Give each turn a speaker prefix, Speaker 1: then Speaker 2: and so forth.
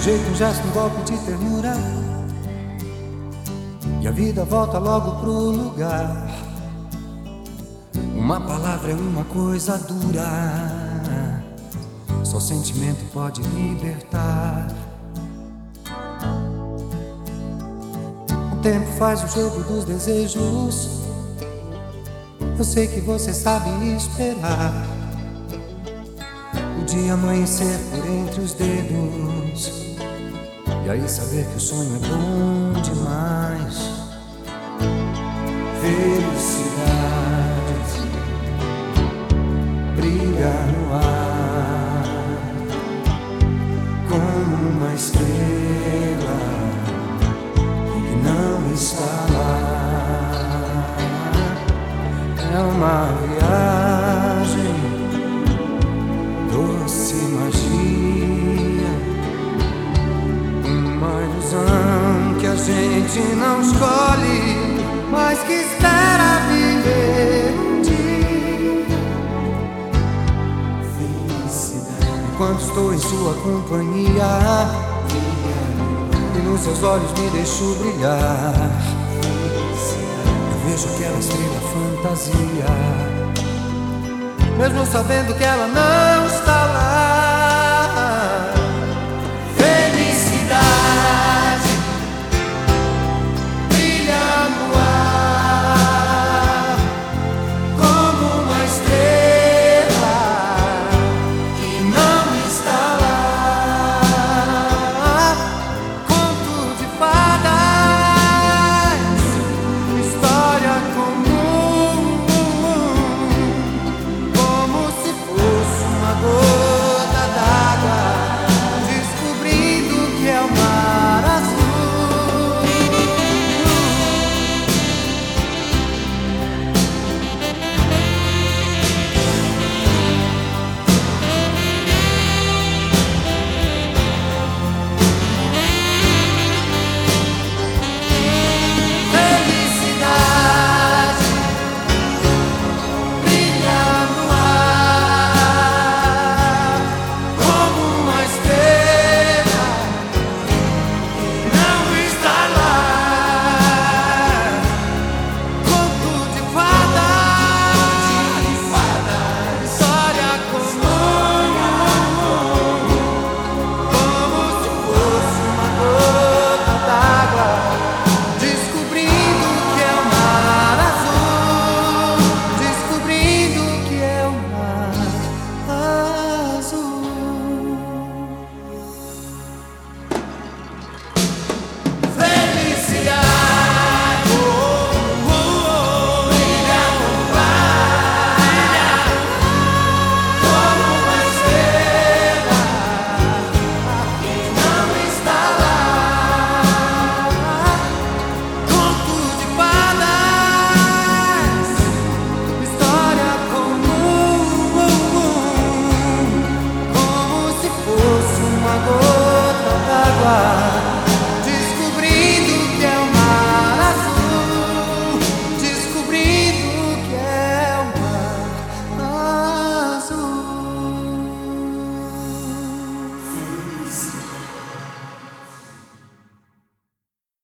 Speaker 1: jeito, um gesto, um golpe de ternura, e a vida volta logo pro lugar. Uma palavra é uma coisa dura, só sentimento pode libertar. O tempo faz o jogo dos desejos, eu sei que você sabe esperar o dia amanhecer por entre os dedos, e aí saber que o sonho é bom demais. Felicidade brilha no ar como uma estrela que não está lá. É uma viagem, doce magia, uma ilusão que a gente não escolhe, mas que espera viver um dia. Felicidade. Enquanto estou em sua companhia, e nos seus olhos me deixo brilhar, eu vejo aquela estrela fantasia, mesmo sabendo que ela não está.